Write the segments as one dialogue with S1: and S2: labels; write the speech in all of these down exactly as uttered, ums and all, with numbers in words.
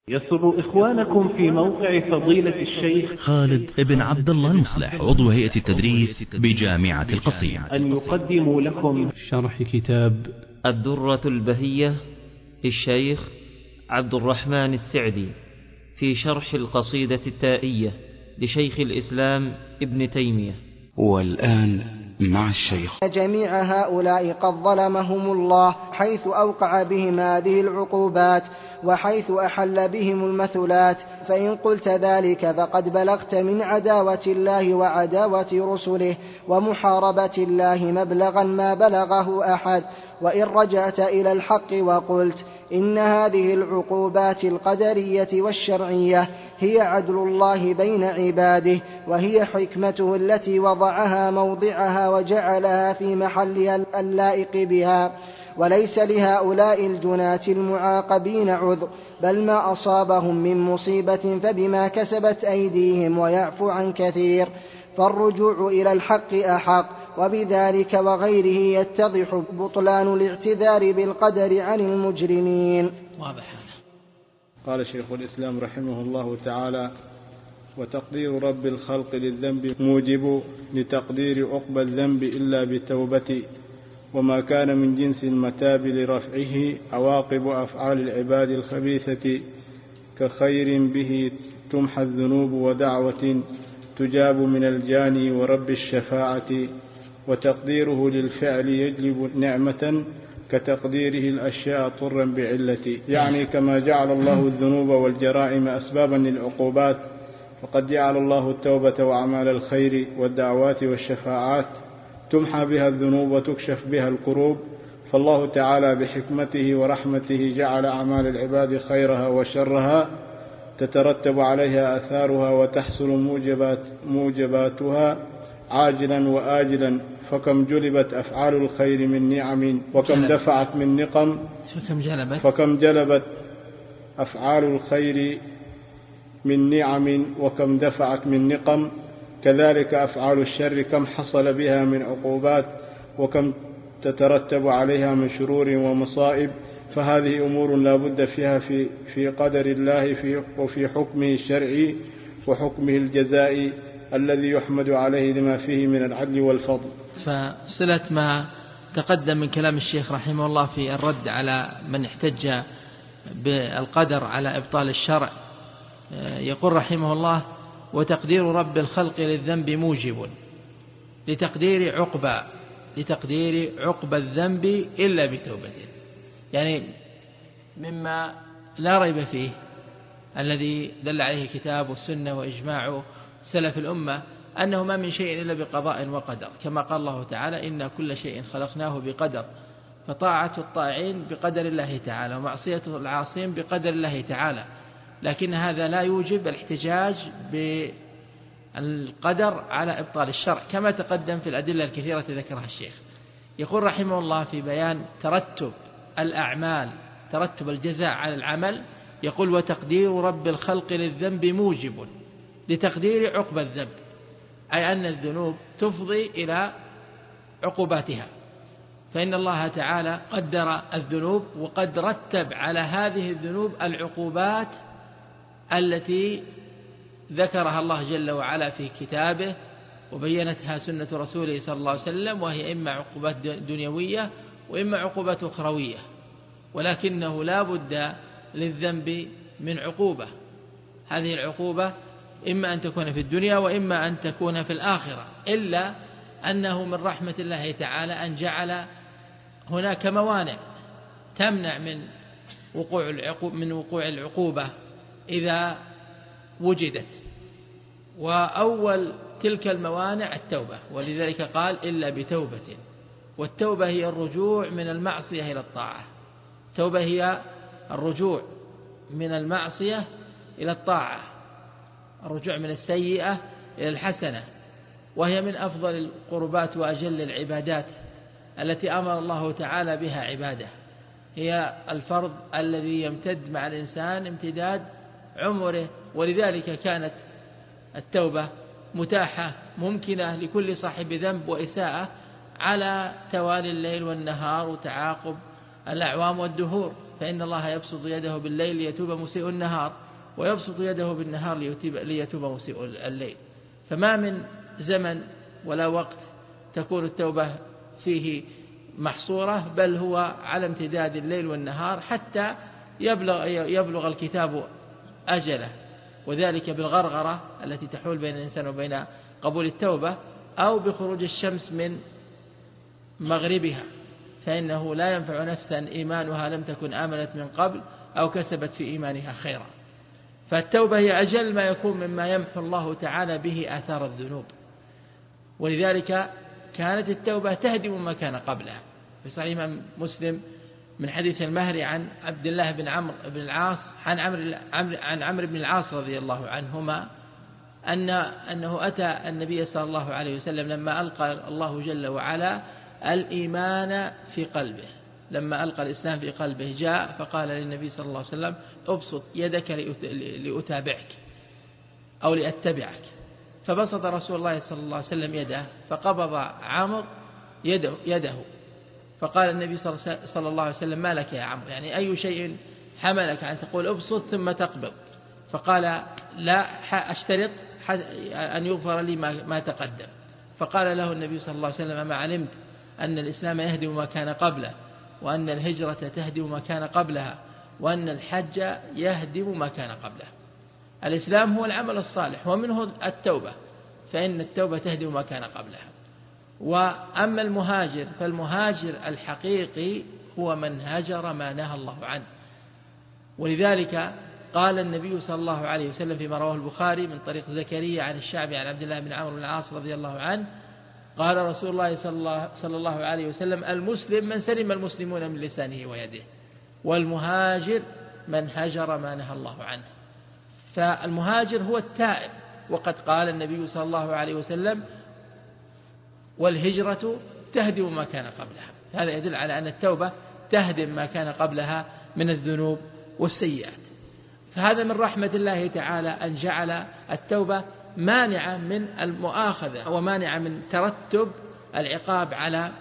S1: يسر إخوانكم في موقع فضيلة الشيخ
S2: خالد ابن عبد الله المصلح عضو هيئة التدريس بجامعة القصيم
S1: أن يقدموا لكم
S3: شرح كتاب
S4: الدرة البهية للشيخ عبد الرحمن السعدي في شرح القصيدة التائية لشيخ الإسلام ابن تيمية.
S5: والآن مع الشيخ.
S6: جميع هؤلاء قد ظلمهم الله حيث أوقع بهم هذه العقوبات وحيث أحل بهم المثلات، فإن قلت ذلك فقد بلغت من عداوة الله وعداوة رسله ومحاربة الله مبلغا ما بلغه أحد. وإن رجعت إلى الحق وقلت إن هذه العقوبات القدرية والشرعية هي عدل الله بين عباده، وهي حكمته التي وضعها موضعها وجعلها في محلها اللائق بها، وليس لهؤلاء الجناة المعاقبين عذر، بل ما أصابهم من مصيبة فبما كسبت أيديهم ويعفو عن كثير، فالرجوع إلى الحق أحق. وبذلك وغيره يتضح بطلان الاعتذار بالقدر عن المجرمين.
S4: واضح.
S7: قال شيخ الإسلام رحمه الله تعالى: وتقدير رب الخلق للذنب موجب لتقدير عقبى الذنب إلا بتوبة، وما كان من جنس المتاب لرفعه عواقب أفعال العباد الخبيثة، كخير به تمحى الذنوب ودعوة تجاب من الجاني ورب الشفاعة، وتقديره للفعل يجلب نعمة كتقديره الأشياء طرا بعلة، يعني كما جعل الله الذنوب والجرائم أسبابا للعقوبات، وقد جعل الله التوبة وأعمال الخير والدعوات والشفاعات تمحى بها الذنوب وتكشف بها الكروب. فالله تعالى بحكمته ورحمته جعل أعمال العباد خيرها وشرها تترتب عليها آثارها وتحصل موجبات موجباتها عاجلا وآجلا، فكم جلبت أفعال الخير من نعم وكم دفعت من نقم،
S4: فكم جلبت,
S7: فكم جلبت أفعال الخير من نعم وكم دفعت من نقم، كذلك أفعال الشر كم حصل بها من عقوبات وكم تترتب عليها من شرور ومصائب. فهذه أمور لا بد فيها في, في قدر الله في وفي حكمه الشرعي وحكمه الجزائي الذي يحمد عليه لما فيه من العدل والفضل.
S8: فصلة ما تقدم من كلام الشيخ رحمه الله في الرد على من احتج بالقدر على إبطال الشرع، يقول رحمه الله: وتقدير رب الخلق للذنب موجب لتقدير عقبى لتقدير عقبى الذنب إلا بتوبة. يعني مما لا ريب فيه الذي دل عليه الكتاب والسنة وإجماع سلف الأمة أنه ما من شيء إلا بقضاء وقدر، كما قال الله تعالى: إن كل شيء خلقناه بقدر. فطاعة الطاعين بقدر الله تعالى ومعصية العاصين بقدر الله تعالى، لكن هذا لا يوجب الاحتجاج بالقدر على إبطال الشرع كما تقدم في الأدلة الكثيرة ذكرها الشيخ. يقول رحمه الله في بيان ترتب الأعمال ترتب الجزاء على العمل، يقول: وتقدير رب الخلق للذنب موجب لتقدير عقبى الذنب، أي أن الذنوب تفضي إلى عقوباتها، فإن الله تعالى قدر الذنوب وقد رتب على هذه الذنوب العقوبات التي ذكرها الله جل وعلا في كتابه وبينتها سنة رسوله صلى الله عليه وسلم، وهي إما عقوبات دنيوية وإما عقوبات أخروية، ولكنه لا بد للذنب من عقوبة. هذه العقوبة إما أن تكون في الدنيا وإما أن تكون في الآخرة، إلا أنه من رحمة الله تعالى أن جعل هناك موانع تمنع من وقوع العقوبة من وقوع العقوبة إذا وجدت، وأول تلك الموانع التوبة، ولذلك قال: إلا بتوبة. والتوبة هي الرجوع من المعصية إلى الطاعة. التوبة هي الرجوع من المعصية إلى الطاعة، الرجوع من السيئة إلى الحسنة، وهي من أفضل القربات وأجل العبادات التي أمر الله تعالى بها عباده. هي الفرض الذي يمتد مع الإنسان امتداد عمره، ولذلك كانت التوبة متاحة ممكنة لكل صاحب ذنب وإساءة على توالي الليل والنهار وتعاقب الأعوام والدهور، فإن الله يبسط يده بالليل ليتوب مسيء النهار، ويبسط يده بالنهار ليتوب مسيء الليل. فما من زمن ولا وقت تكون التوبة فيه محصورة، بل هو على امتداد الليل والنهار حتى يبلغ, يبلغ الكتاب أجله، وذلك بالغرغرة التي تحول بين الإنسان وبين قبول التوبة، أو بخروج الشمس من مغربها، فإنه لا ينفع نفسا إيمانها لم تكن آمنت من قبل أو كسبت في إيمانها خيرا. فالتوبة هي أجل ما يكون مما يمحو الله تعالى به آثار الذنوب، ولذلك كانت التوبة تهدم ما كان قبلها. في صحيح مسلم من حديث المهري عن عبد الله بن عمرو بن العاص عن عمرو عن عمرو بن العاص رضي الله عنهما أن أنه أتى النبي صلى الله عليه وسلم لما ألقى الله جل وعلا الإيمان في قلبه، لما ألقى الإسلام في قلبه جاء فقال للنبي صلى الله عليه وسلم ابسط يدك لأتابعك أو لأتبعك، فبسط رسول الله صلى الله عليه وسلم يده فقبض عمرو يده, يده فقال النبي صلى الله عليه وسلم ما لك يا عمرو، يعني أي شيء حملك أن تقول ابسط ثم تقبض؟ فقال لا أشترط أن يغفر لي ما تقدم. فقال له النبي صلى الله عليه وسلم أما علمت أن الإسلام يهدم ما كان قبله، وأن الهجرة تهدم ما كان قبلها، وأن الحج يهدم ما كان قبله. الإسلام هو العمل الصالح ومنه التوبة، فإن التوبة تهدم ما كان قبلها. وأما المهاجر فالمهاجر الحقيقي هو من هجر ما نهى الله عنه، ولذلك قال النبي صلى الله عليه وسلم فيما رواه البخاري من طريق زكريا عن الشعبي عن عبد الله بن عمرو بن العاص رضي الله عنه قال رسول الله صلى الله عليه وسلم المسلم من سلم المسلمون من لسانه ويده، والمهاجر من هجر ما نهى الله عنه. فالمهاجر هو التائب، وقد قال النبي صلى الله عليه وسلم والهجرة تهدم ما كان قبلها. هذا يدل على أن التوبة تهدم ما كان قبلها من الذنوب والسيئات. فهذا من رحمة الله تعالى أن جعل التوبة مانعة من المؤاخذة ومانعة من ترتب العقاب على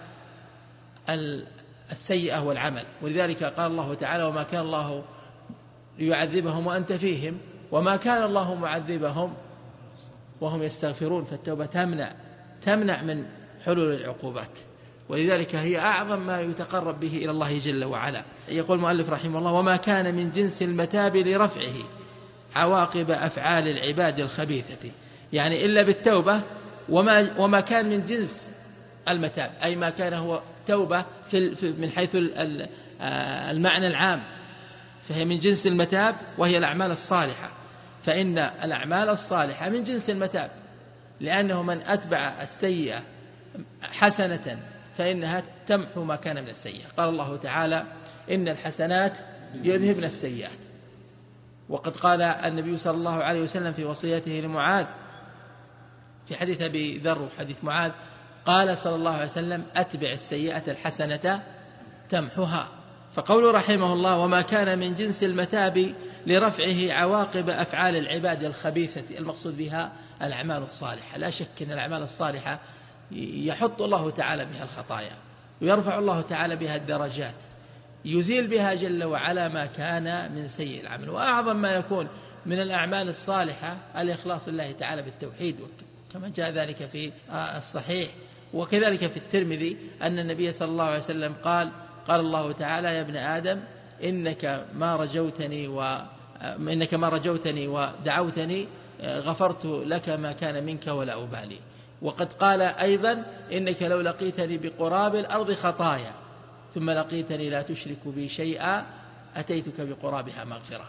S8: السيئة والعمل. ولذلك قال الله تعالى وما كان الله ليعذبهم وأنت فيهم وما كان الله معذبهم وهم يستغفرون. فالتوبة تمنع تمنع من حلول العقوبات، ولذلك هي أعظم ما يتقرب به إلى الله جل وعلا. يقول المؤلف رحمه الله وما كان من جنس المتاب لرفعه عواقب أفعال العباد الخبيثة، يعني إلا بالتوبة. وما, وما كان من جنس المتاب أي ما كان هو توبة في من حيث المعنى العام، فهي من جنس المتاب وهي الأعمال الصالحة، فإن الأعمال الصالحة من جنس المتاب، لأنه من أتبع السيئة حسنة فإنها تمحو ما كان من السيئة. قال الله تعالى إن الحسنات يذهبن السيئات. وقد قال النبي صلى الله عليه وسلم في وصيته لمعاذ في حديث أبي ذر حديث معاذ قال صلى الله عليه وسلم أتبع السيئة الحسنة تمحها. فقوله رحمه الله وما كان من جنس المتاب لرفعه عواقب أفعال العباد الخبيثة، المقصود بها الأعمال الصالحة. لا شك أن الأعمال الصالحة يحط الله تعالى بها الخطايا ويرفع الله تعالى بها الدرجات، يزيل بها جل وعلا ما كان من سيء العمل. وأعظم ما يكون من الأعمال الصالحة الإخلاص لله تعالى بالتوحيد، كما جاء ذلك في الصحيح وكذلك في الترمذي أن النبي صلى الله عليه وسلم قال قال الله تعالى يا ابن آدم إنك ما رجوتني و إنك ما رجوتني ودعوتني غفرت لك ما كان منك ولا أبالي. وقد قال أيضا إنك لو لقيتني بقراب الأرض خطايا ثم لقيتني لا تشرك بي شيئا أتيتك بقرابها مغفرة.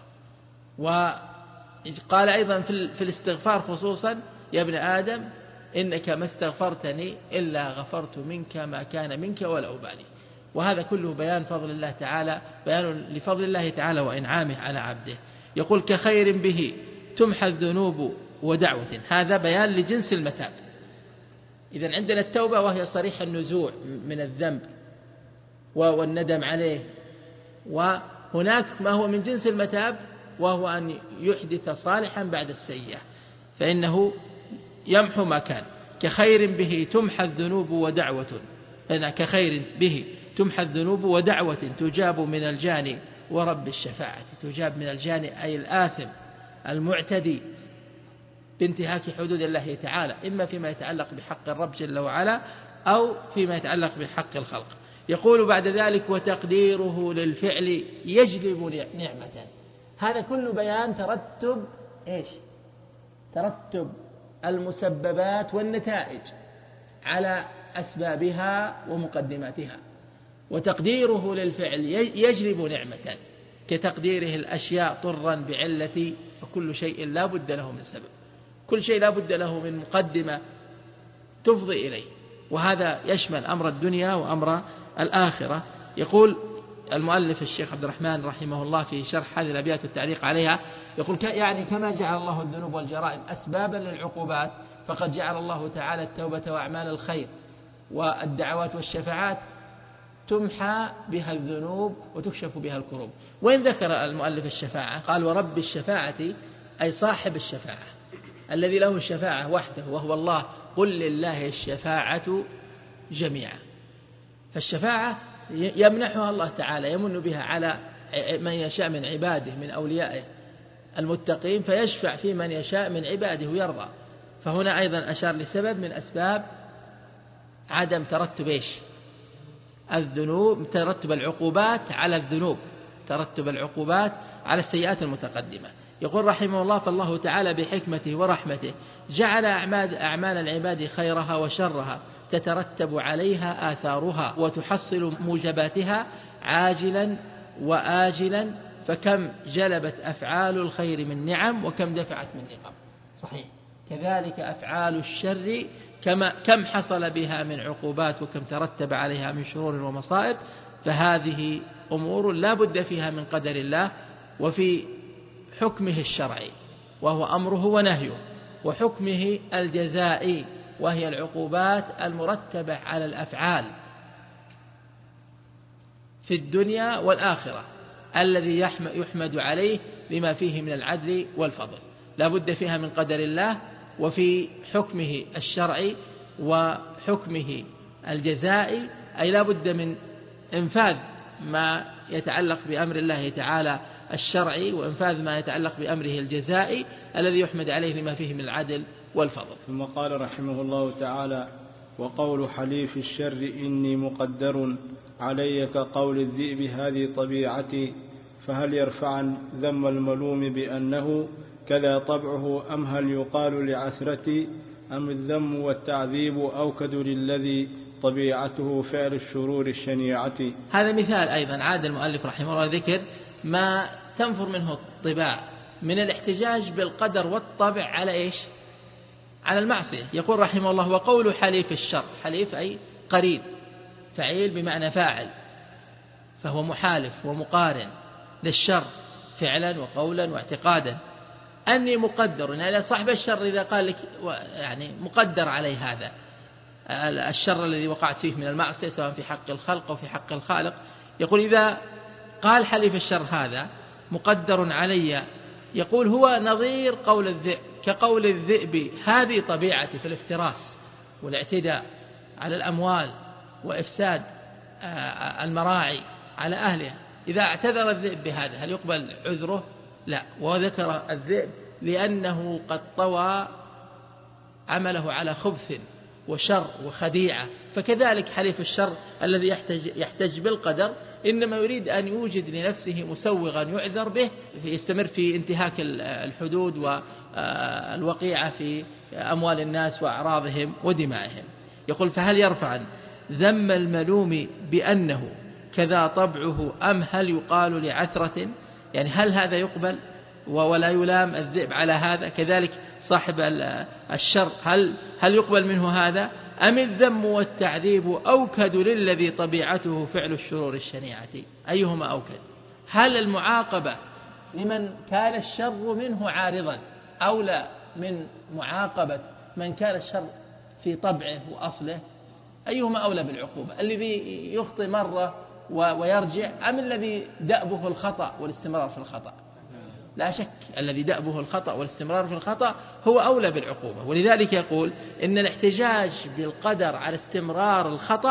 S8: وقال أيضا في الاستغفار خصوصا يا ابن آدم إنك ما استغفرتني إلا غفرت منك ما كان منك ولا أبالي. وهذا كله بيان فضل الله تعالى، بيان لفضل الله تعالى وإنعامه على عبده. يقول كخير به تمحى الذنوب ودعوة، هذا بيان لجنس المتاب. إذن عندنا التوبة وهي صريح النزوع من الذنب والندم عليه، وهناك ما هو من جنس المتاب وهو أن يحدث صالحا بعد السيئة، فإنه يمحو ما كان. كخير به تمحى الذنوب ودعوة، كخير به تمحى الذنوب ودعوة تجاب من الجاني ورب الشفاعة تجاب من الجاني أي الآثم المعتدي بانتهاك حدود الله تعالى، إما فيما يتعلق بحق الرب جل وعلا أو فيما يتعلق بحق الخلق. يقول بعد ذلك وتقديره للفعل يجلب نعمة. هذا كل بيان ترتب إيش؟ ترتب المسببات والنتائج على أسبابها ومقدماتها. وتقديره للفعل يجلب نعمة كتقديره الأشياء طرا بعلة، فكل شيء لا بد له من سبب، كل شيء لا بد له من مقدمة تفضي إليه، وهذا يشمل أمر الدنيا وأمر الآخرة. يقول المؤلف الشيخ عبد الرحمن رحمه الله في شرح هذه الأبيات والتعليق عليها، يقول يعني كما جعل الله الذنوب والجرائم أسبابا للعقوبات، فقد جعل الله تعالى التوبة وأعمال الخير والدعوات والشفاعات تمحى بها الذنوب وتكشف بها الكروب. وإن ذكر المؤلف الشفاعة قال ورب الشفاعة أي صاحب الشفاعة الذي له الشفاعة وحده وهو الله، قل لله الشفاعة جميعا. فالشفاعة يمنحها الله تعالى، يمن بها على من يشاء من عباده من أوليائه المتقين، فيشفع في من يشاء من عباده ويرضى. فهنا أيضا أشار لسبب من أسباب عدم ترتب إيش؟ الذنوب، ترتب العقوبات على الذنوب، ترتب العقوبات على السيئات المتقدمة. يقول رحمه الله فالله تعالى بحكمته ورحمته جعل أعمال, أعمال العباد خيرها وشرها تترتب عليها آثارها وتحصل موجباتها عاجلا وآجلا، فكم جلبت أفعال الخير من نعم وكم دفعت من نقم. صحيح. كذلك أفعال الشر كما كم حصل بها من عقوبات وكم ترتب عليها من شرور ومصائب، فهذه أمور لا بد فيها من قدر الله وفي حكمه الشرعي وهو أمره ونهيه، وحكمه الجزائي وهي العقوبات المرتبة على الأفعال في الدنيا والآخرة الذي يحمد عليه لما فيه من العدل والفضل. لا بد فيها من قدر الله وفي حكمه الشرعي وحكمه الجزائي، أي لا بد من إنفاذ ما يتعلق بأمر الله تعالى الشرعي وإنفاذ ما يتعلق بأمره الجزائي الذي يحمد عليه لما فيه من العدل والفضل.
S7: ثم قال رحمه الله تعالى وقول حليف الشر إني مقدر علي كقول الذئب هذه طبيعتي، فهل يرفعا ذم الملوم بأنه كذا طبعه، أم هل يقال لعثرتي، أم الذم والتعذيب أوكد للذي طبيعته فعل الشرور الشنيعة.
S8: هذا مثال أيضا عاد المؤلف رحمه الله ذكر ما تنفر منه الطباع من الاحتجاج بالقدر والطبع على إيش؟ على المعصية. يقول رحمه الله وقول حليف الشر، حليف أي قريب، فعيل بمعنى فاعل، فهو محالف ومقارن للشر فعلا وقولا واعتقادا. أني مقدر، يعني صاحب الشر إذا قال لك يعني مقدر عليه هذا الشر الذي وقعت فيه من المعصية سواء في حق الخلق أو في حق الخالق، يقول إذا قال حليف الشر هذا مقدر علي، يقول هو نظير قول الذئب، كقول الذئب هذه طبيعتي في الافتراس والاعتداء على الأموال وإفساد المراعي على أهلها. إذا اعتذر الذئب بهذا هل يقبل عذره؟ لا. وذكر الذئب لأنه قد طوى عمله على خبث وشر وخديعة، فكذلك حليف الشر الذي يحتج, يحتج بالقدر إنما يريد أن يوجد لنفسه مسوغا يعذر به يستمر في انتهاك الحدود والوقيعة في أموال الناس وأعراضهم ودمائهم. يقول فهل يرفع ذم الملوم بأنه كذا طبعه، أم هل يقال لعثرة، يعني هل هذا يقبل ولا يلام الذئب على هذا؟ كذلك صاحب الشر هل هل يقبل منه هذا؟ أم الذم والتعذيب أوكد للذي طبيعته فعل الشرور الشنيعة؟ أيهما أوكد؟ هل المعاقبة لمن كان الشر منه عارضا أولى من معاقبة من كان الشر في طبعه وأصله؟ أيهما أولى بالعقوبة؟ الذي يخطئ مرة ويرجع أم الذي دأبه الخطأ والاستمرار في الخطأ؟ لا شك الذي دأبه الخطأ والاستمرار في الخطأ هو أولى بالعقوبة. ولذلك يقول إن الاحتجاج بالقدر على استمرار الخطأ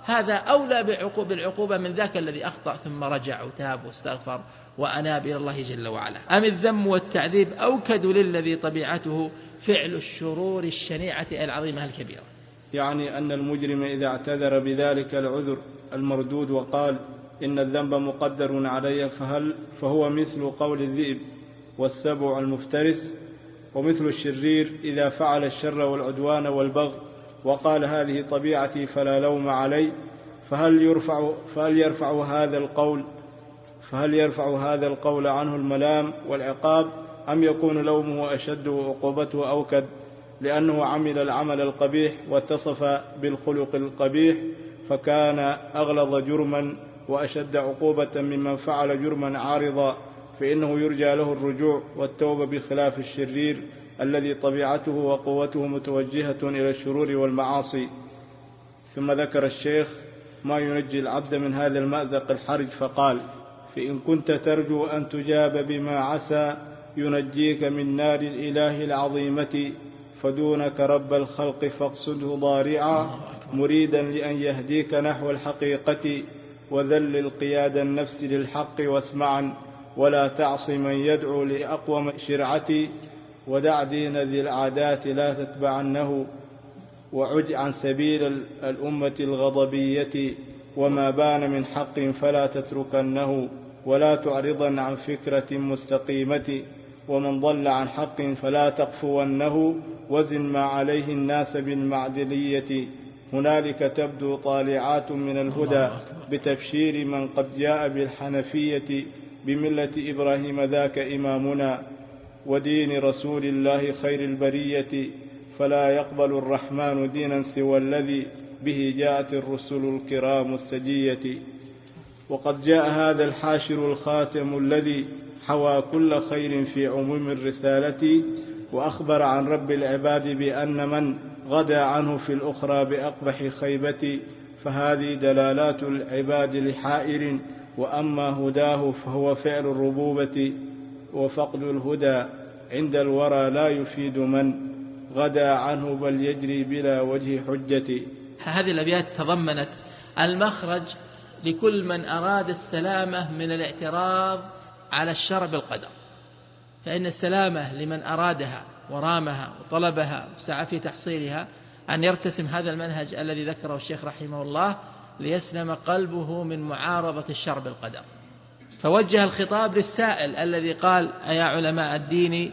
S8: هذا أولى بالعقوبة من ذاك الذي أخطأ ثم رجع وتاب واستغفر وأناب إلى الله جل وعلا. أم الذم والتعذيب أوكد للذي طبيعته فعل الشرور الشنيعة العظيمة الكبيرة.
S7: يعني أن المجرم إذا اعتذر بذلك العذر المردود وقال إن الذنب مقدر علي فهل فهو مثل قول الذئب والسبع المفترس، ومثل الشرير إذا فعل الشر والعدوان والبغي وقال هذه طبيعتي فلا لوم علي، فهل يرفع فهل يرفع هذا القول فهل يرفع هذا القول عنه الملام والعقاب، أم يكون لومه أشد وعقوبته أوكد لأنه عمل العمل القبيح واتصف بالخلق القبيح فكان أغلظ جرما وأشد عقوبة ممن فعل جرما عارضا، فإنه يرجى له الرجوع والتوبة بخلاف الشرير الذي طبيعته وقوته متوجهة إلى الشرور والمعاصي. ثم ذكر الشيخ ما ينجي العبد من هذا المأزق الحرج فقال: فإن كنت ترجو أن تجاب بما عسى ينجيك من نار الإله العظيمة، فدونك رب الخلق فاقصده ضارعا مريدا لأن يهديك نحو الحقيقة، وذلل قياد النفس للحق واسمعا ولا تعص من يدعو لأقوم شرعتي، ودع دين ذي العادات لا تتبعنه، وعج عن سبيل الأمة الغضبية، وما بان من حق فلا تتركنه، ولا تعرضا عن فكرة مستقيمة، ومن ضل عن حق فلا تقفونه، وزن ما عليه الناس بالمعدلية، هنالك تبدو طالعات من الهدى بتبشير من قد جاء بالحنفية، بملة إبراهيم ذاك إمامنا، ودين رسول الله خير البرية، فلا يقبل الرحمن دينا سوى الذي به جاءت الرسل الكرام السجية. وقد جاء هذا الحاشر الخاتم الذي حوى كل خير في عموم الرسالة، وأخبر عن رب العباد بأن من غدا عنه في الأخرى بأقبح خيبة، فهذه دلالات العباد لحائر، وأما هداه فهو فعل الربوبة، وفقد الهدى عند الورى لا يفيد من غدا عنه بل يجري بلا وجه حجة.
S8: هذه الأبيات تضمنت المخرج لكل من أراد السلامة من الاعتراض على الشرع بالقدر، فإن السلامة لمن أرادها ورامها وطلبها وسعى في تحصيلها أن يرتسم هذا المنهج الذي ذكره الشيخ رحمه الله ليسلم قلبه من معارضة الشرع بالقدر. فوجه الخطاب للسائل الذي قال: أيا علماء الدين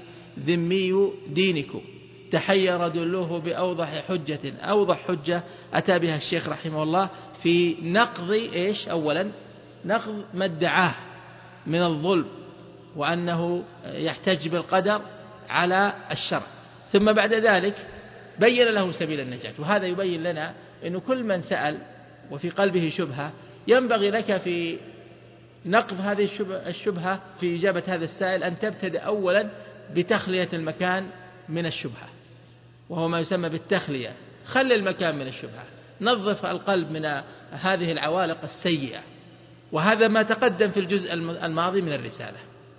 S8: ذمي دينكم تحير دلوه بأوضح حجة. أوضح حجة أتى بها الشيخ رحمه الله في نقض إيش؟ أولا نقض ما ادعاه من الظلم وأنه يحتج بالقدر على الشرع، ثم بعد ذلك بين له سبيل النجاة. وهذا يبين لنا أن كل من سأل وفي قلبه شبهة ينبغي لك في نقض هذه الشبهة في إجابة هذا السائل أن تبتدأ أولا بتخلية المكان من الشبهة، وهو ما يسمى بالتخلية. خل المكان من الشبهة، نظف القلب من هذه العوالق السيئة، وهذا ما تقدم في الجزء الماضي من الرسالة.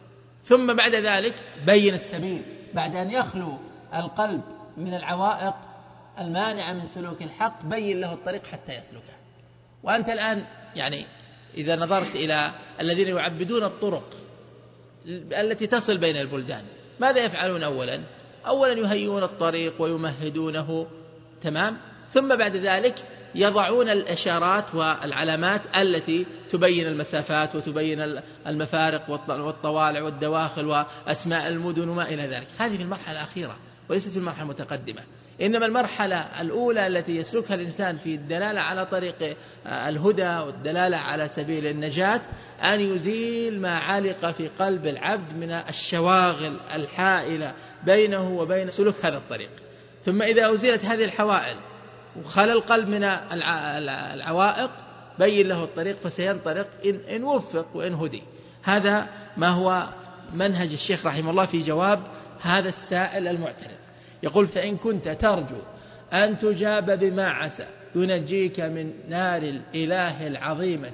S8: ثم بعد ذلك بين السبيل بعد أن يخلو القلب من العوائق المانعة من سلوك الحق، بين له الطريق حتى يسلكه. وأنت الآن يعني إذا نظرت إلى الذين يعبدون الطرق التي تصل بين البلدان، ماذا يفعلون؟ أولا أولا يهيئون الطريق ويمهدونه تمام، ثم بعد ذلك يضعون الإشارات والعلامات التي تبين المسافات وتبين المفارق والطوالع والدواخل وأسماء المدن وما إلى ذلك. هذه في المرحلة الأخيرة وليست في المرحلة المتقدمة. إنما المرحلة الأولى التي يسلكها الإنسان في الدلالة على طريق الهدى والدلالة على سبيل النجاة أن يزيل ما علق في قلب العبد من الشواغل الحائلة بينه وبين سلوك هذا الطريق. ثم إذا أزيلت هذه الحوائل وخلى القلب من العوائق بين له الطريق فسينطلق إن وفق وإن هدي. هذا ما هو منهج الشيخ رحمه الله في جواب هذا السائل المعترض. يقول: فإن كنت ترجو أن تجاب بما عسى ينجيك من نار الإله العظيمة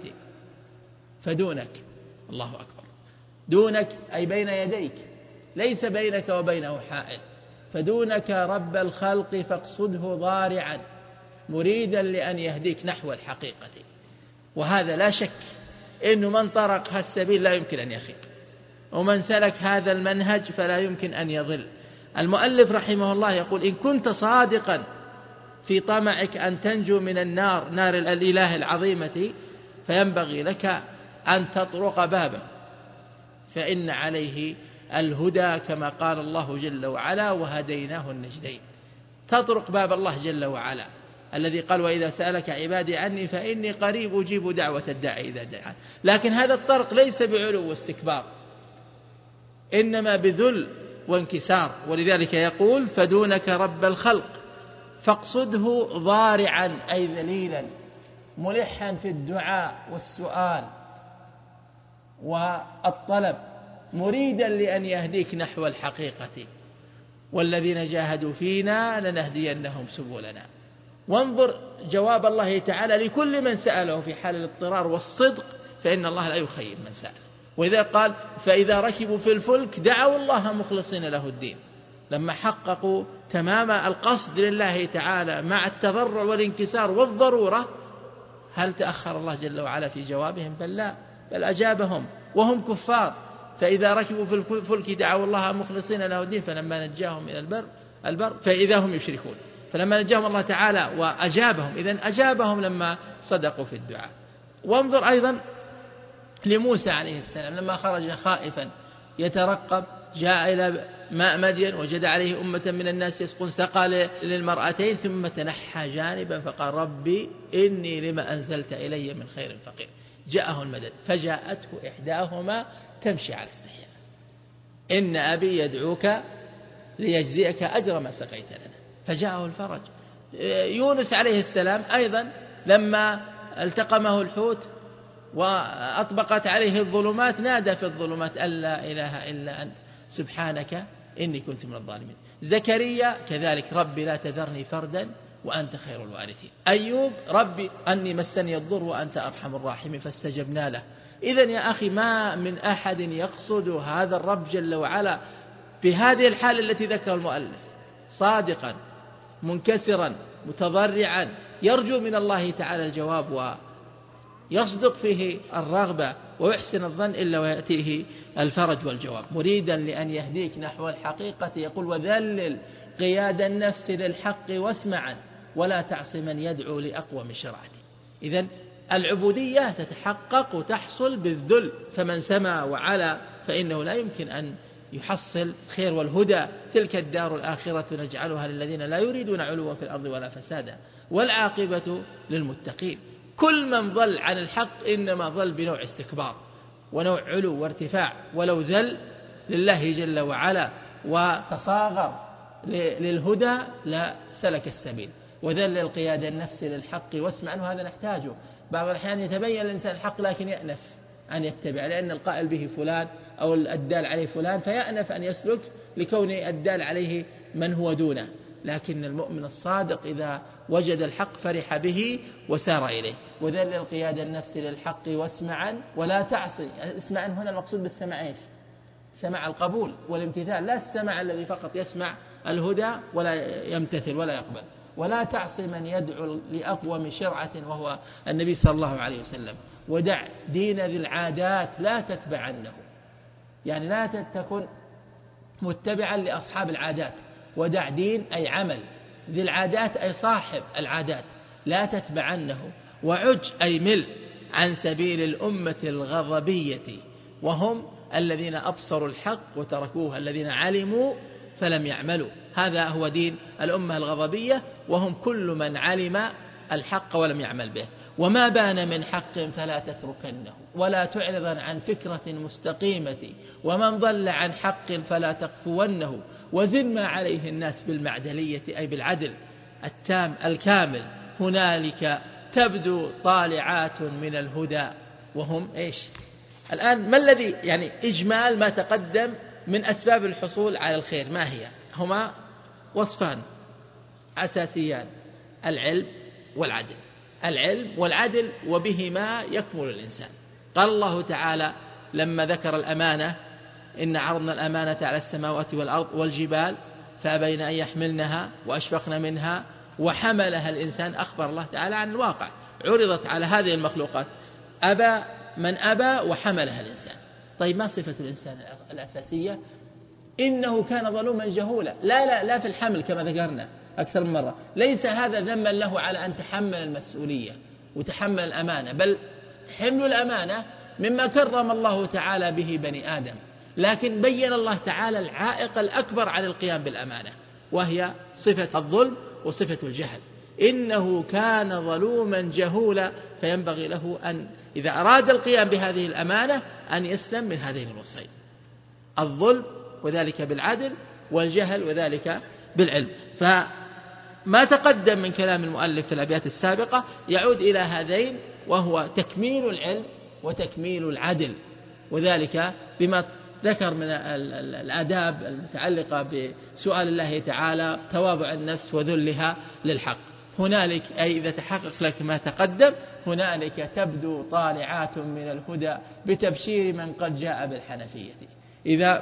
S8: فدونك، الله أكبر، دونك أي بين يديك، ليس بينك وبينه حائل، فدونك رب الخلق فاقصده ضارعا. مريدا لأن يهديك نحو الحقيقة. وهذا لا شك إنه من طرق هالسبيل لا يمكن أن يخيب، ومن سلك هذا المنهج فلا يمكن أن يضل. المؤلف رحمه الله يقول: إن كنت صادقا في طمعك أن تنجو من النار، نار الإله العظيمة، فينبغي لك أن تطرق بابه، فإن عليه الهدى كما قال الله جل وعلا: وهديناه النجدين. تطرق باب الله جل وعلا الذي قال: وإذا سألك عبادي عني فإني قريب أجيب دعوة الداعي إذا دعان. لكن هذا الطرق ليس بعلو واستكبار، إنما بذل وانكسار. ولذلك يقول: فدونك رب الخلق فاقصده ضارعا، أي ذليلا ملحا في الدعاء والسؤال والطلب، مريدا لأن يهديك نحو الحقيقة، والذين جاهدوا فينا لنهدينهم سبلنا. وانظر جواب الله تعالى لكل من سأله في حال الاضطرار والصدق، فإن الله لا يخيب من سأله. وإذا قال: فإذا ركبوا في الفلك دعوا الله مخلصين له الدين، لما حققوا تمام القصد لله تعالى مع التضرع والانكسار والضرورة، هل تأخر الله جل وعلا في جوابهم؟ بل لا، بل أجابهم وهم كفار. فإذا ركبوا في الفلك دعوا الله مخلصين له الدين فلما نجاهم إلى البر البر فإذا هم يشركون. فلما نجاهم الله تعالى وأجابهم، إذن أجابهم لما صدقوا في الدعاء. وانظر أيضا لموسى عليه السلام لما خرج خائفا يترقب، جاء إلى ماء مدين وجد عليه أمة من الناس يسقون، سقى للمرأتين ثم تنحى جانبا فقال: ربي إني لما أنزلت إلي من خير فقير. جاءه المدد فجاءته إحداهما تمشي على استحياء، إن أبي يدعوك ليجزيك أجر ما سقيت لنا، فجاءه الفرج. يونس عليه السلام أيضا لما التقمه الحوت وأطبقت عليه الظلمات نادى في الظلمات أن لا إله إلا أنت سبحانك إني كنت من الظالمين. زكريا كذلك: ربي لا تذرني فردا وأنت خير الوارثين. أيوب: ربي أني مسني الضر وأنت أرحم الراحمين فاستجبنا له. إذن يا أخي ما من أحد يقصد هذا الرب جل وعلا بهذه الحالة التي ذكر المؤلف، صادقا منكسرا متضرعا يرجو من الله تعالى الجواب ويصدق فيه الرغبة ويحسن الظن، إلا ويأتيه الفرج والجواب، مريدا لأن يهديك نحو الحقيقة. يقول: وذلل قياد النفس للحق واسمعا ولا تعص من يدعو لأقوى من شرعته. إذن العبودية تتحقق وتحصل بالذل، فمن سمع وعلى فإنه لا يمكن أن يحصل خير والهدى. تلك الدار الآخرة نجعلها للذين لا يريدون علوا في الأرض ولا فسادا والعاقبة للمتقين. كل من ضل عن الحق إنما ضل بنوع استكبار ونوع علو وارتفاع، ولو ذل لله جل وعلا وتصاغر للهدى لا سلك السبيل. وذل القيادة النفس للحق واسمع عنه، هذا نحتاجه. بعض الأحيان يتبين الإنسان الحق لكن يأنف أن يتبع، لأن القائل به فلان أو الدال عليه فلان، فيأنف أن يسلك لكون الدال عليه من هو دونه. لكن المؤمن الصادق إذا وجد الحق فرح به وسار إليه. وذل القيادة النفس للحق واسمعا ولا تعصي. اسمعا هنا المقصود بالسمع إيش؟ سمع القبول والامتثال، لا السمع الذي فقط يسمع الهدى ولا يمتثل ولا يقبل. ولا تعصي من يدعو لأقوم شرعة وهو النبي صلى الله عليه وسلم. ودع دين ذي العادات لا تتبع عنه، يعني لا تكن متبعا لأصحاب العادات. ودع دين أي عمل، ذي العادات أي صاحب العادات، لا تتبع عنه. وعج أي مل عن سبيل الأمة الغضبية، وهم الذين أبصروا الحق وتركوه، الذين علموا فلم يعملوا. هذا هو دين الأمة الغضبية، وهم كل من علم الحق ولم يعمل به. وما بان من حق فلا تتركنه ولا تعرضا عن فكرة مستقيمة، ومن ضل عن حق فلا تقفونه. وزن ما عليه الناس بالمعدلية أي بالعدل التام الكامل، هنالك تبدو طالعات من الهدى وهم إيش؟ الآن ما الذي يعني إجمال ما تقدم من أسباب الحصول على الخير ما هي؟ هما وصفان أساسيان: العلم والعدل. العلم والعدل وبهما يكمل الإنسان. قال الله تعالى لما ذكر الأمانة: إن عرضنا الأمانة على السماوات والأرض والجبال فأبين أن يحملنها وأشفقن منها وحملها الإنسان، أخبر الله تعالى عن الواقع، عرضت على هذه المخلوقات، أبى من أبى وحملها الإنسان. طيب ما صفة الإنسان الأساسية؟ إنه كان ظلوما جهولا. لا لا لا في الحمل كما ذكرنا أكثر من مرة، ليس هذا ذنبا له على أن تحمل المسؤولية وتحمل الأمانة، بل حمل الأمانة مما كرم الله تعالى به بني آدم، لكن بين الله تعالى العائق الأكبر على القيام بالأمانة، وهي صفة الظلم وصفة الجهل. إنه كان ظلوما جهولا، فينبغي له أن إذا أراد القيام بهذه الأمانة أن يسلم من هذين الوصفين، الظلم وذلك بالعدل، والجهل وذلك بالعلم. فما تقدم من كلام المؤلف في الأبيات السابقة يعود إلى هذين، وهو تكميل العلم وتكميل العدل، وذلك بما ذكر من الآداب المتعلقة بسؤال الله تعالى، تواضع النفس وذلها للحق. هنالك أي إذا تحقق لك ما تقدم، هنالك تبدو طالعات من الهدى بتبشير من قد جاء بالحنفية. إذا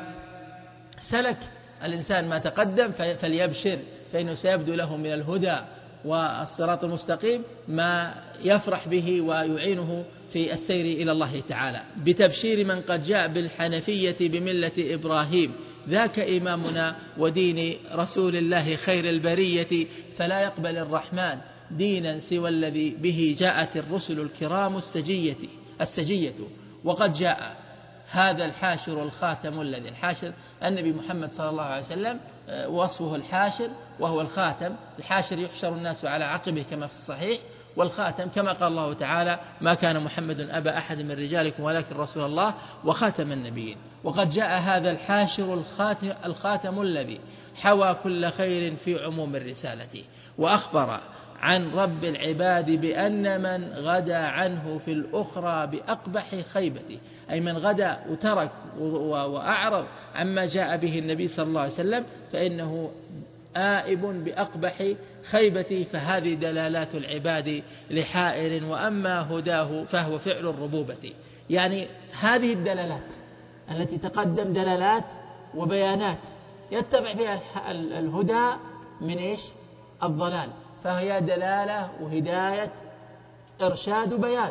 S8: سلك الإنسان ما تقدم فليبشر، فإنه سيبدو له من الهدى والصراط المستقيم ما يفرح به ويعينه في السير إلى الله تعالى. بتبشير من قد جاء بالحنفية بملة إبراهيم، ذاك إمامنا ودين رسول الله خير البرية، فلا يقبل الرحمن دينا سوى الذي به جاءت الرسل الكرام السجية السجية. وقد جاء هذا الحاشر الخاتم الذي، الحاشر النبي محمد صلى الله عليه وسلم وصفه الحاشر وهو الخاتم. الحاشر يحشر الناس على عقبه كما في الصحيح، والخاتم كما قال الله تعالى ما كان محمد أبا أحد من رجالكم ولكن رسول الله وخاتم النبيين. وقد جاء هذا الحاشر الخاتم, الخاتم الذي حوى كل خير في عموم الرسالة، وأخبر عن رب العباد بأن من غدا عنه في الأخرى بأقبح خيبة، أي من غدا وترك وأعرض عما جاء به النبي صلى الله عليه وسلم فإنه آئب بأقبح خيبة. فهذه دلالات العباد لحائر، وأما هداه فهو فعل الربوبة. يعني هذه الدلالات التي تقدم دلالات وبيانات يتبع بها الهدى من إيش؟ الضلال، فهي دلالة وهداية إرشاد وبيان.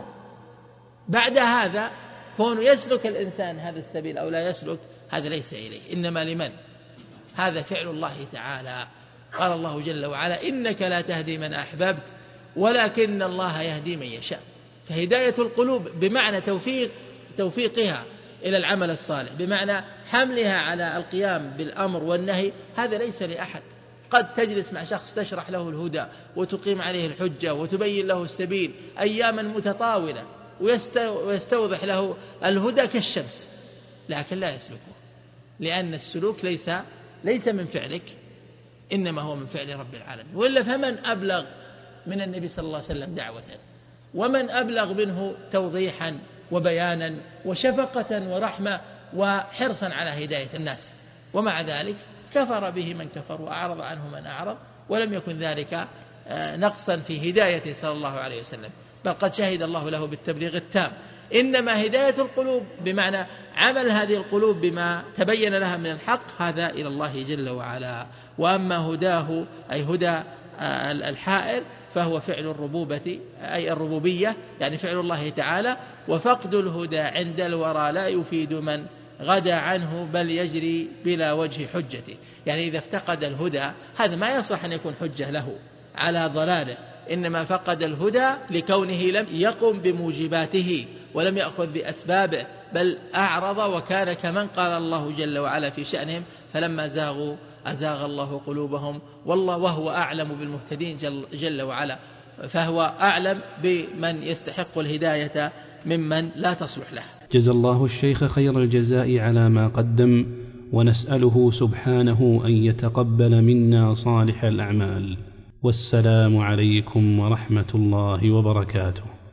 S8: بعد هذا كون يسلك الإنسان هذا السبيل أو لا يسلك، هذا ليس إليه، إنما لمن؟ هذا فعل الله تعالى. قال الله جل وعلا إنك لا تهدي من أحببت ولكن الله يهدي من يشاء. فهداية القلوب بمعنى توفيق توفيقها إلى العمل الصالح، بمعنى حملها على القيام بالأمر والنهي، هذا ليس لأحد. قد تجلس مع شخص تشرح له الهدى وتقيم عليه الحجة وتبين له السبيل أياما متطاولة ويستوضح له الهدى كالشمس، لكن لا يسلكه، لأن السلوك ليس ليس من فعلك، إنما هو من فعل رب العالمين. وإلا فمن أبلغ من النبي صلى الله عليه وسلم دعوة، ومن أبلغ منه توضيحا وبيانا وشفقة ورحمة وحرصا على هداية الناس؟ ومع ذلك كفر به من كفر وأعرض عنه من أعرض، ولم يكن ذلك نقصا في هدايته صلى الله عليه وسلم، بل قد شهد الله له بالتبليغ التام. إنما هداية القلوب بمعنى عمل هذه القلوب بما تبين لها من الحق، هذا إلى الله جل وعلا. وأما هداه أي هدى الحائر فهو فعل الربوبة أي الربوبية، يعني فعل الله تعالى. وفقد الهدى عند الورى لا يفيد من غدا عنه بل يجري بلا وجه حجته. يعني إذا افتقد الهدى هذا ما يصلح أن يكون حجة له على ضلاله، إنما فقد الهدى لكونه لم يقم بموجباته ولم يأخذ بأسبابه، بل أعرض وكان كمن قال الله جل وعلا في شأنهم فلما زاغوا أزاغ الله قلوبهم والله وهو أعلم بالمهتدين جل, جل وعلا. فهو أعلم بمن يستحق الهداية ممن لا تصلح له.
S5: جزا الله الشيخ خير الجزاء على ما قدم، ونسأله سبحانه أن يتقبل منا صالح الأعمال. والسلام عليكم ورحمة الله وبركاته.